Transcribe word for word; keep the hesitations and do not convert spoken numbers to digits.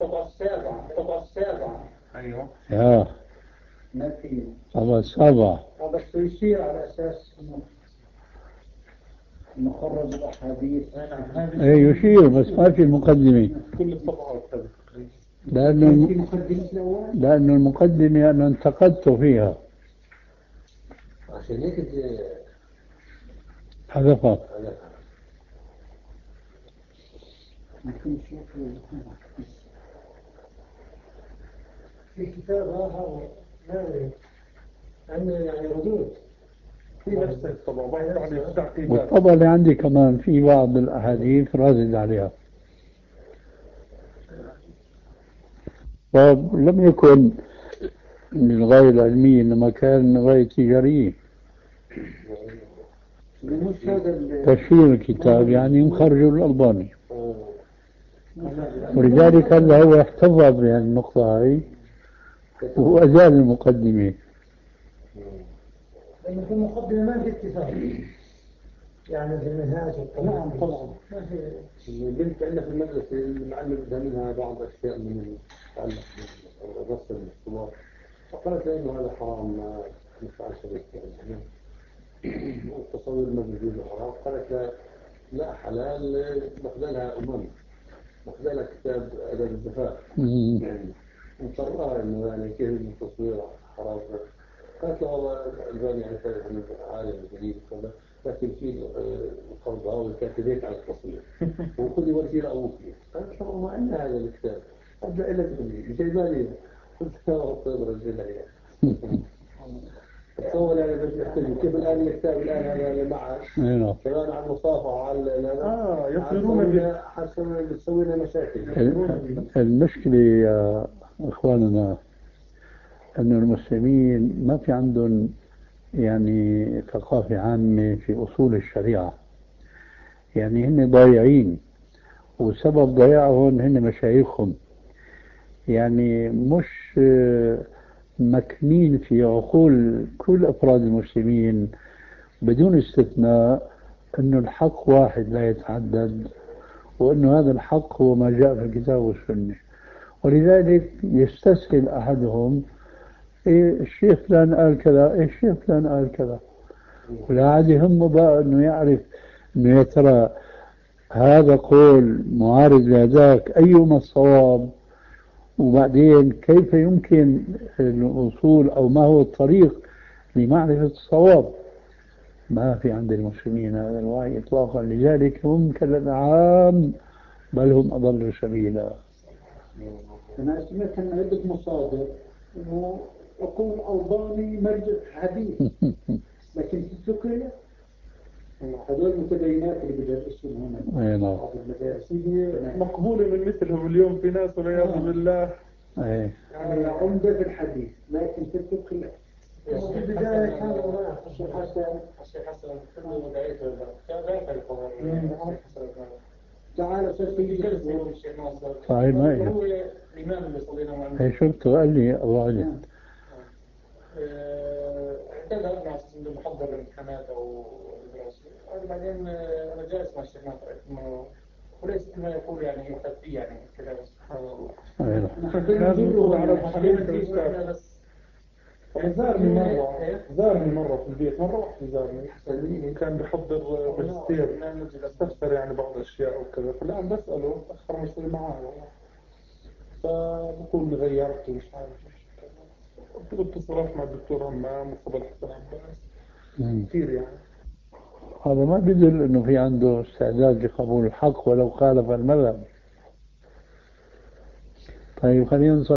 الطبقة السابعة الطبقة السابعة أيوه يا ما في طبعا السابع. بس يصير على أساس إنه مخرج الأحاديث. ايه يشير بس ما في مقدمة. كل الطبقات هذه لأنه في مقدمة الأول لأنه المقدمة أنا انتقدت فيها عشان هيك حذفها. لكن في كتاب آخر ما عنده يعني ردود في نفس الطبقة بعض يعني تعقيدات. والطبعة اللي عندي كمان في بعض الأحاديث رادد عليها. طب لم يكن للغاية العلمية إنما كان غاية تجارية. مش هذا تشهير الكتاب يعني مخرجه الألباني، ولذلك هذا هو احتفظ بهذه النقطة هاي وأزال المقدمة. لأن في المقدمة ما في اتفاق يعني في المنهاج. نعم طبعا. البنت عندنا في المدرسة المعلم بدها منها بعض أشياء من المتعلق بالرسم والاختبار، فقالت لي إنه هذا حرام ما ينفعش بك يعني والتصوير ما بيجوز حرام. قالت لا لا حلال، باخذ لها أمم باخذ لها كتاب أدب الزفاف يعني مقررها إنه يعني كيف التصوير حرام. قالت له والله الألباني يعني كان عالم جديد وكذا لكن في القرضاء والكاتبين على التصوير وكل يورجي لأبوك. قالت له ما عندنا هذا الكتاب أبدأ إلى تقولي شيء مالي. قلت له طيب رجل لي تصور يعني كيف الآن الكتاب الآن هذا اللي معه كمان على المصافحة وعلى آه يصيرون حسنا بتسوي لنا مشاكل. المشكلة يا إخواننا أن المسلمين ما في عندهم يعني ثقافة عامة في أصول الشريعة، يعني هن ضايعين وسبب ضياعهم هن مشايخهم، يعني مش مكنين في عقول كل أفراد المسلمين بدون استثناء أنه الحق واحد لا يتعدد، وأنه هذا الحق هو ما جاء في الكتاب والسنة. ولذلك يستسهل أحدهم إيه الشيخ فلان قال كذا، إيه الشيخ فلان قال كذا، ولا عاد يهمه بقى أنه يعرف أنه يا ترى هذا قول معارض لذاك أيهما الصواب، وبعدين كيف يمكن الوصول أو ما هو الطريق لمعرفة الصواب. ما في عند المسلمين هذا الوعي إطلاقا، لذلك هم كالأنعام بل هم أضل سبيلا. أنا سمعت أن عدة مصادر إنه يقول ألباني مرجع حديث لكن في الفقه هذول المتدينات اللي بدرسون هنا نعم مقبولة من مثلهم اليوم في ناس والعياذ بالله أيه. يعني عمدة في الحديث لكن في الفقه لا. في البداية كان هناك الشيخ حسن الشيخ حسن كله بدايته كان ذاك القرار تعال أستاذ الشيخ ناصر صحيح ما هو الإمام اللي صلينا معه. هي شفته قال لي أبو علي اعتذر مع أساس إنه محضر الامتحانات أو الدراسة. بعدين أنا جالس مع الشيخ ناصر إنه وليس كما يقول يعني يؤخذ فيه يعني كذا سبحان الله. لازم نقول على الحديث بس. زارني مرة زارني مرة في البيت مرة واحدة زارني كان بيحضر ماجستير استفسر يعني بعض الأشياء وكذا، فالآن بسأله أخر مسؤول معاه فبقول لي غيرت ومش عارف ايش. قلت اتصلت مع الدكتور همام وقبل حسن عباس كثير يعني. هذا ما بيدل انه في عنده استعداد لقبول الحق ولو خالف المذهب. طيب خلينا